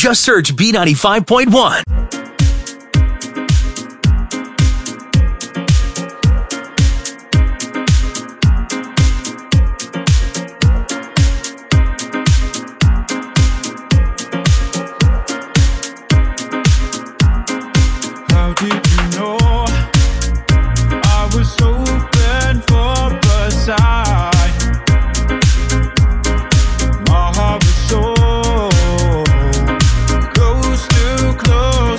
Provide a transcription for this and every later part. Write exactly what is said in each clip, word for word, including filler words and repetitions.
Just search B ninety-five point one. How did you know I was open for a sign? My heart was so close to close.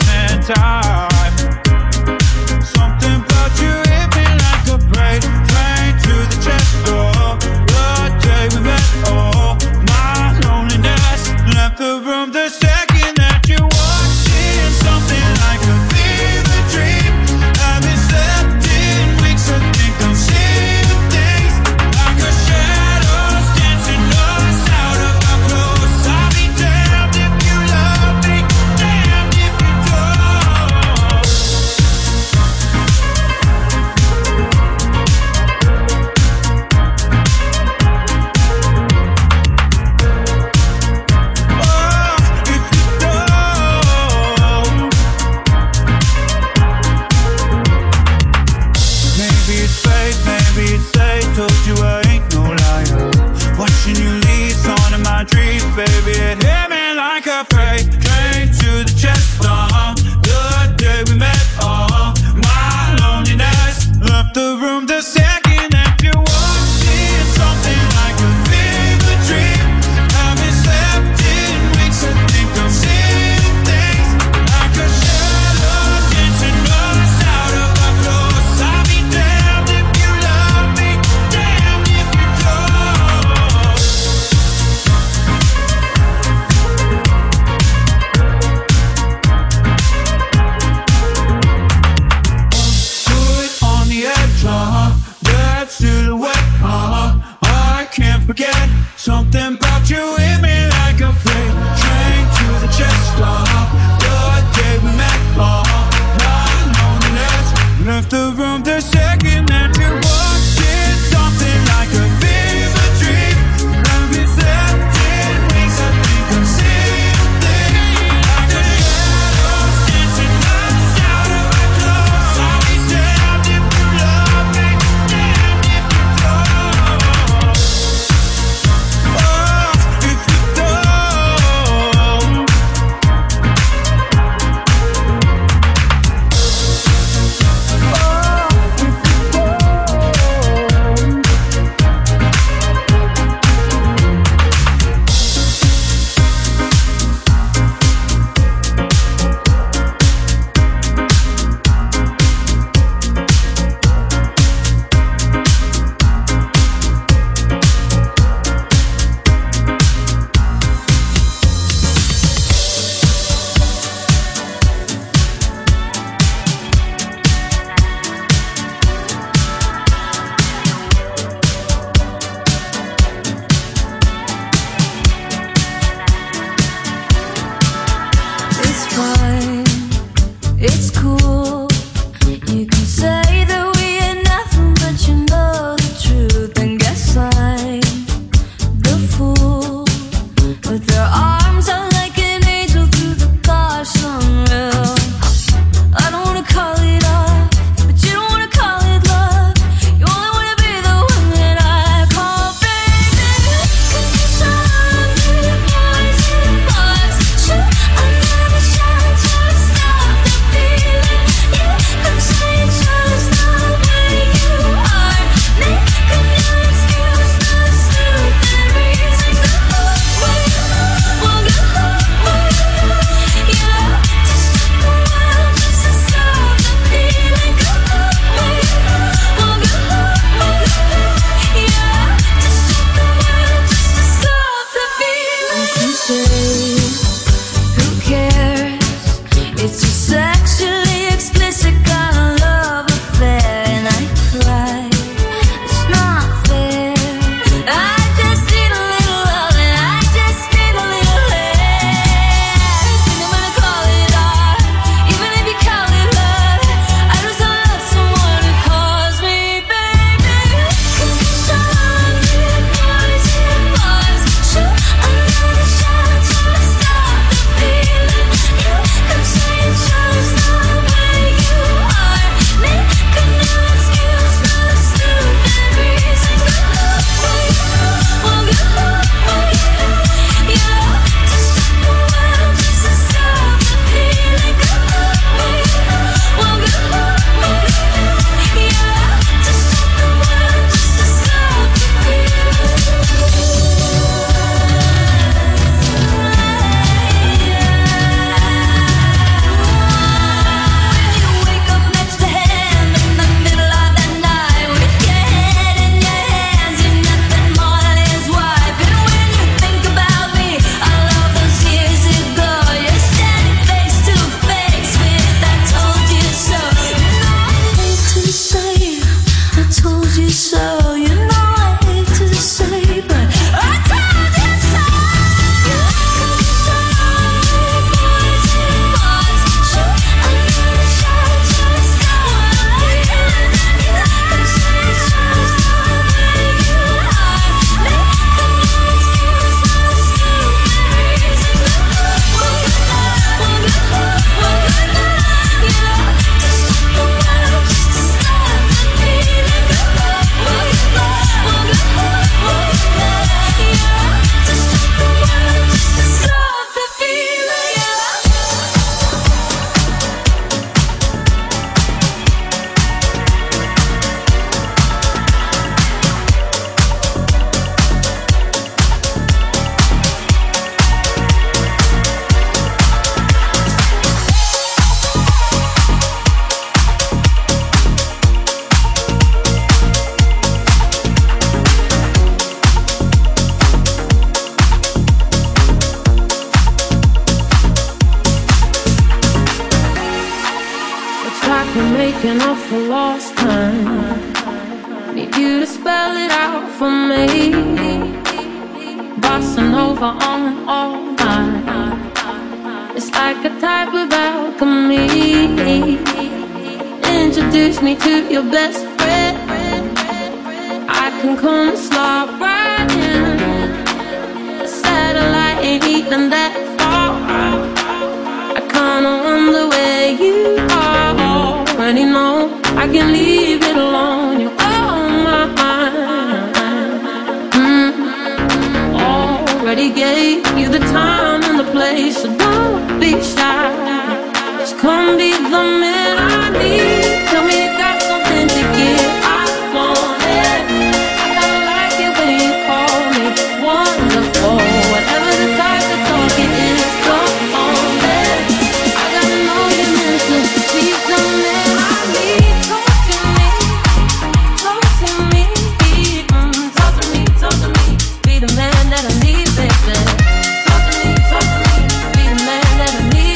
we're making up for lost time. Need you to spell it out for me. Bossa Nova on and all night. It's like a type of alchemy. Introduce me to your best friend. I can come and slide right in. A satellite ain't even that far. I kinda wonder where you are. Already know I can leave it alone. You're on my mind. mm. Already gave you the time and the place, so don't be shy. Just come be the man I need. Tell me you got something to give. I want it. I kinda like it when you call me wonderful. Whatever the type of talk it is, come on it. I gotta know you're meant to be the man I need. Talk to me, talk to me, mm, talk to me, talk to me. Be the man that I need, baby. Talk to me, talk to me. Be the man that I need.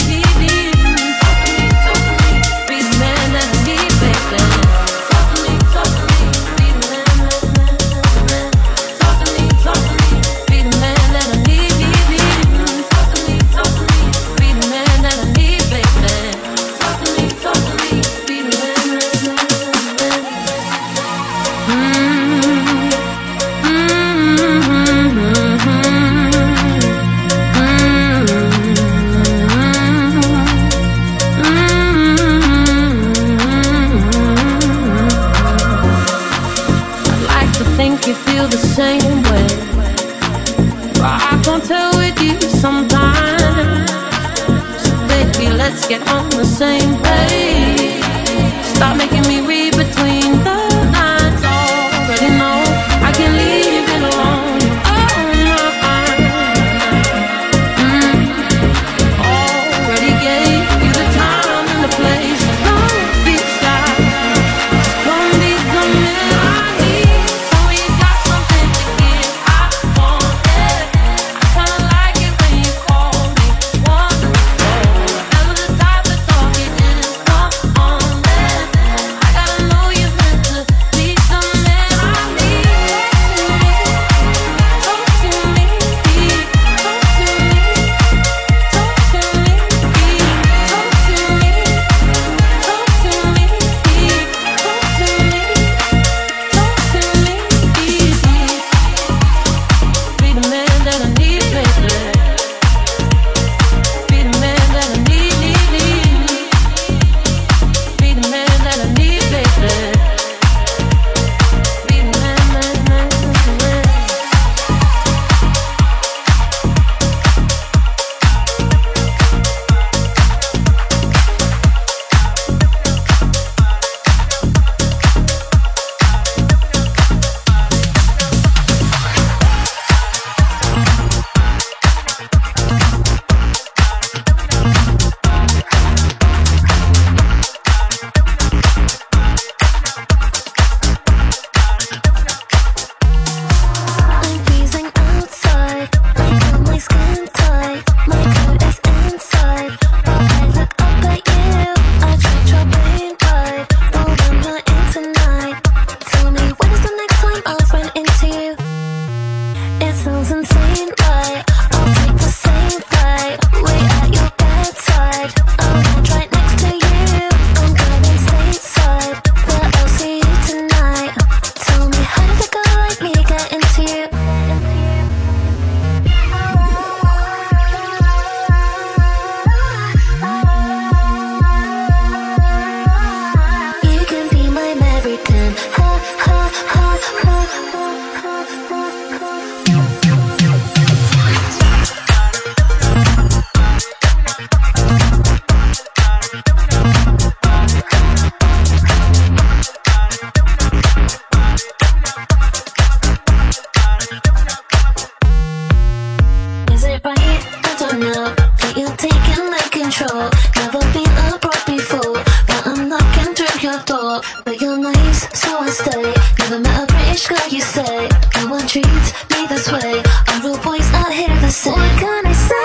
You feel the same way, but I can't tell with you sometimes. So baby, let's get on the same page. Stop making me read between the lines. Already know I can leave it alone. Oh my, mm. Already gave you the time and the place. Don't be shy. Don't be the man I need.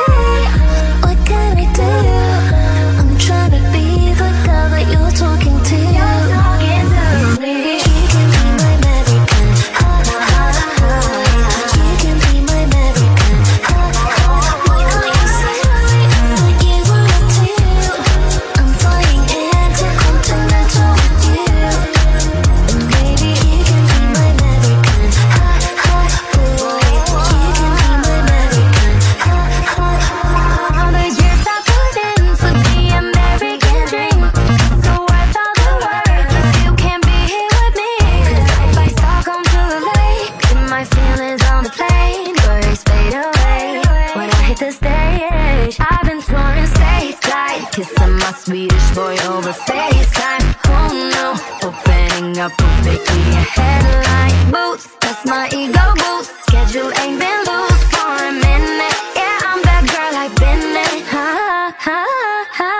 What can I do? I'm trying to be the girl that you're talking to. kissing my Swedish boy over FaceTime. Oh no, opening up will make me a headline. Boots, that's my ego boost. Schedule ain't been loose for a minute. Yeah, I'm that girl I've been in. Ha ha ha ha.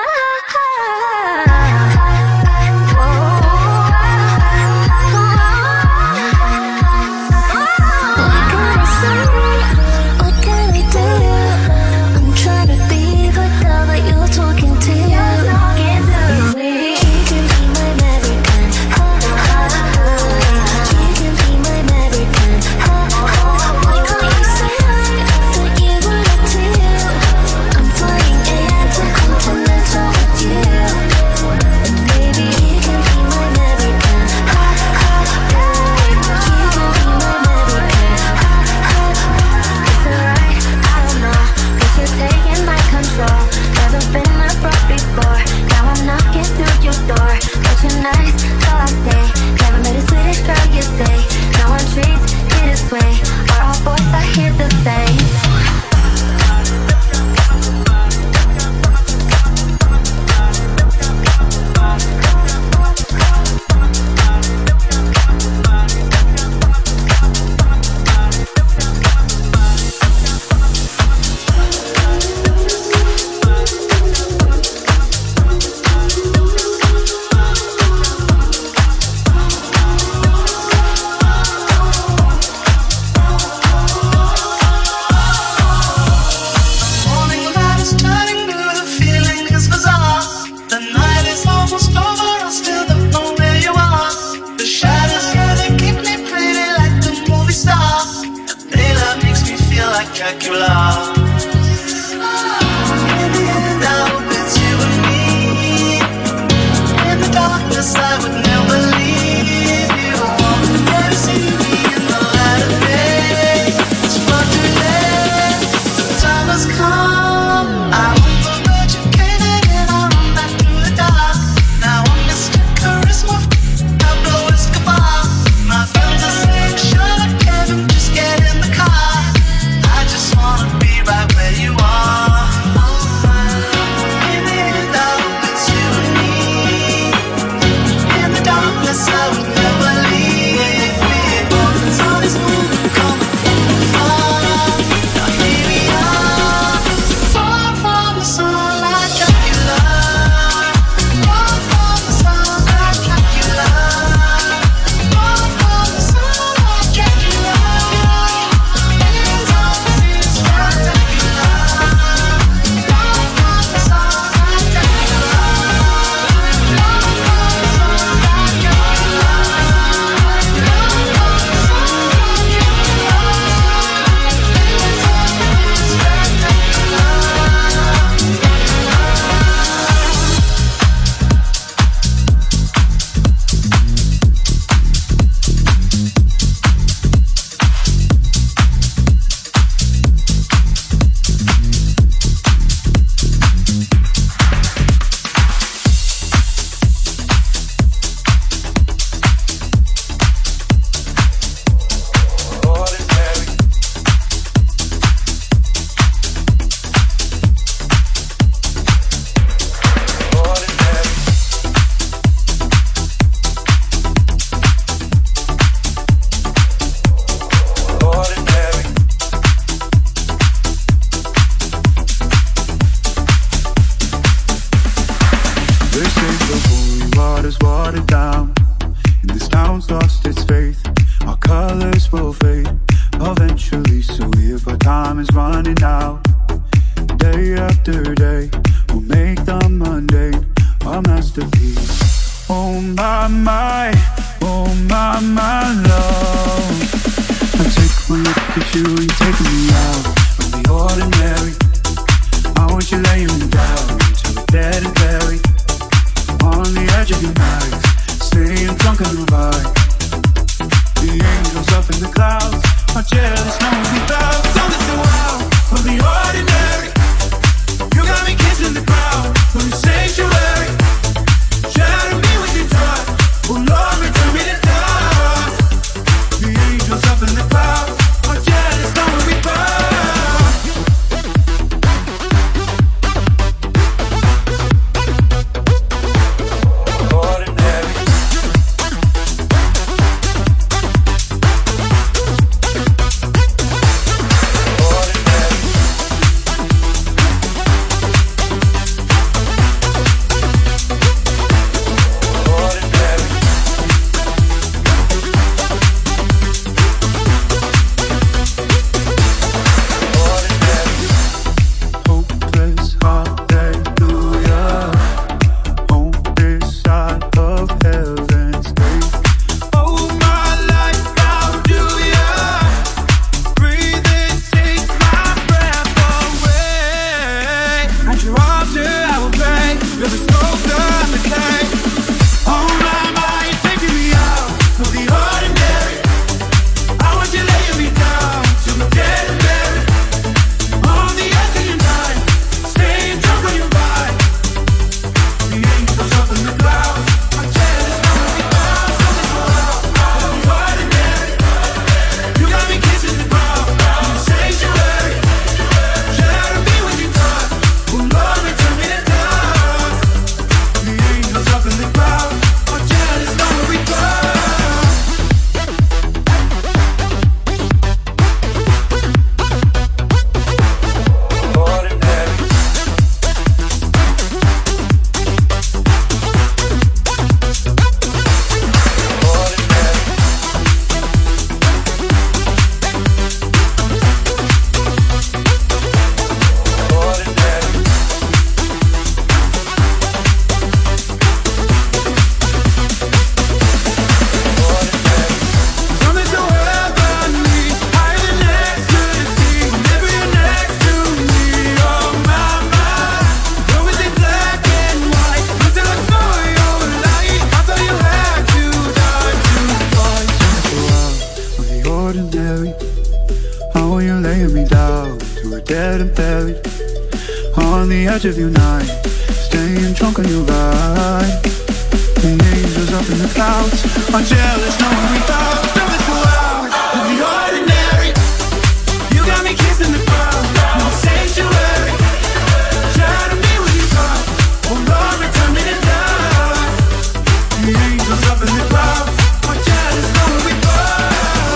edge of your night, staying drunk on your ride. The angels up in the clouds are jealous, knowing we thought feel this wild. Of the ordinary, you got me kissing the ground. No sanctuary, try to be what you thought. Oh Lord, return me to love. The angels up in the clouds are jealous, knowing we thought.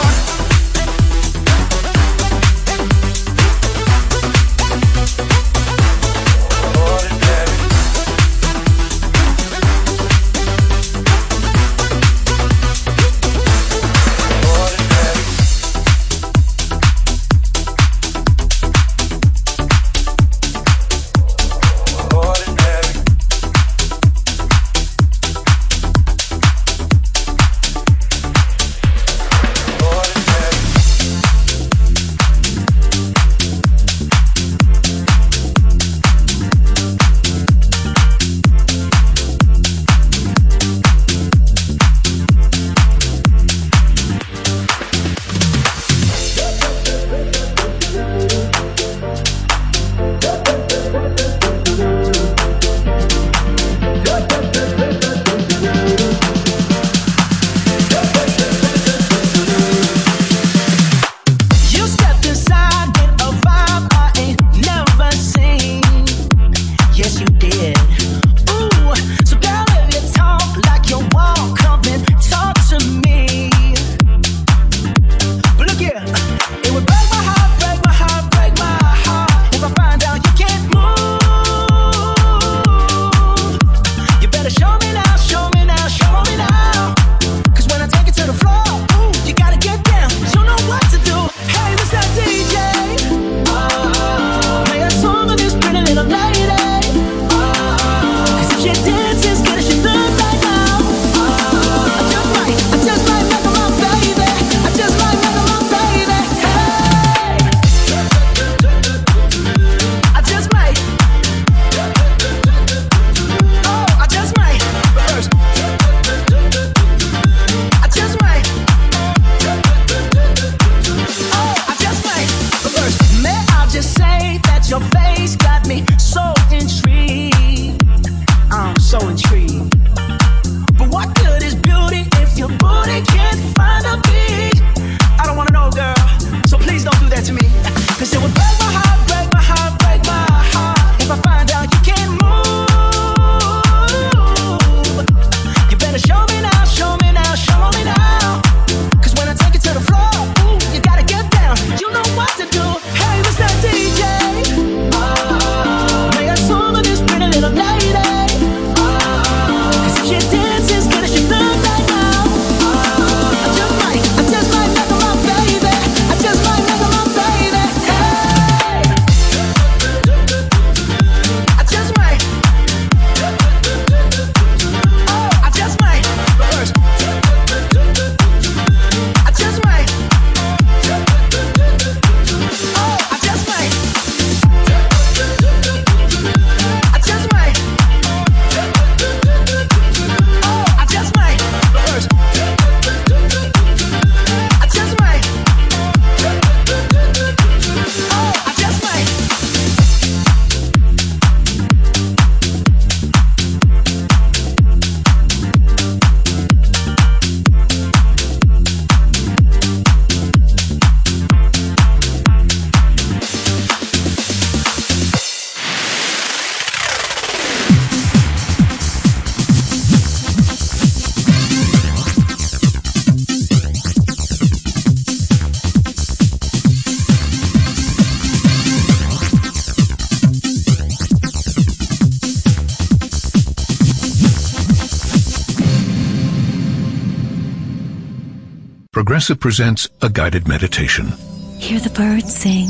Progressive presents a guided meditation. Hear the birds sing,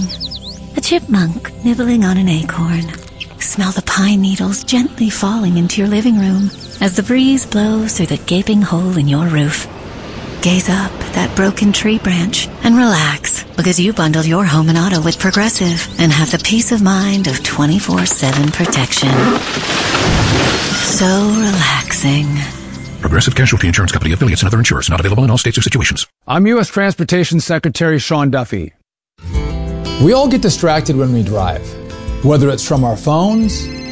a chipmunk nibbling on an acorn. Smell the pine needles gently falling into your living room as the breeze blows through the gaping hole in your roof. Gaze up at that broken tree branch and relax, because you bundled your home and auto with Progressive and have the peace of mind of twenty-four seven protection. So relaxing. Progressive Casualty Insurance Company, affiliates, and other insurers. Not available in all states or situations. I'm U S Transportation Secretary Sean Duffy. We all get distracted when we drive, whether it's from our phones,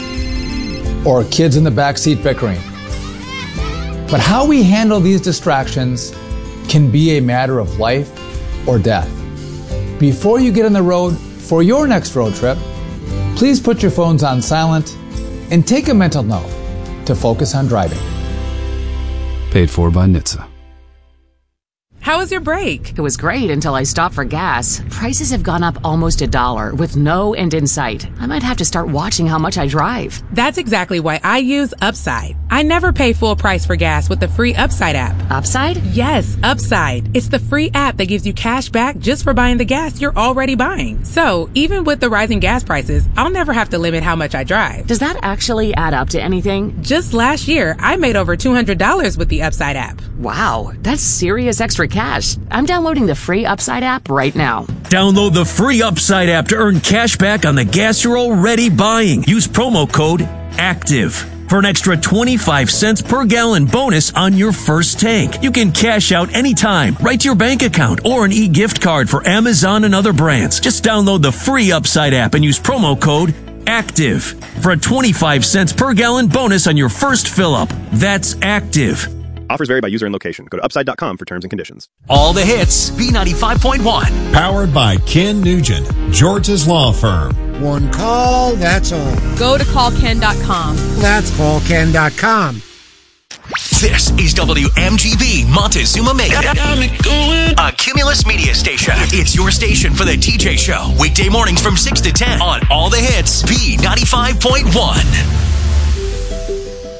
or kids in the backseat bickering. But how we handle these distractions can be a matter of life or death. Before you get on the road for your next road trip, please put your phones on silent and take a mental note to focus on driving. Paid for by N H T S A. How was your break? It was great until I stopped for gas. Prices have gone up almost a dollar with no end in sight. I might have to start watching how much I drive. That's exactly why I use Upside. I never pay full price for gas with the free Upside app. Upside? Yes, Upside. It's the free app that gives you cash back just for buying the gas you're already buying. So, even with the rising gas prices, I'll never have to limit how much I drive. Does that actually add up to anything? Just last year, I made over two hundred dollars with the Upside app. Wow, that's serious extra cash. I'm downloading the free Upside app right now. Download the free Upside app to earn cash back on the gas you're already buying. Use promo code ACTIVE for an extra twenty-five cents per gallon bonus on your first tank. You can cash out anytime, right to your bank account, or an e-gift card for Amazon and other brands. Just download the free Upside app and use promo code ACTIVE for a twenty-five cents per gallon bonus on your first fill-up. That's ACTIVE. Offers vary by user and location. Go to upside dot com for terms and conditions. All the hits, B ninety-five point one. Powered by Ken Nugent, George's Law Firm. One call, that's all. Go to call ken dot com. That's call ken dot com. This is W M G B Montezuma Mega, a Cumulus media station. It's your station for the T J Show. Weekday mornings from six to ten on All the Hits, B ninety-five point one.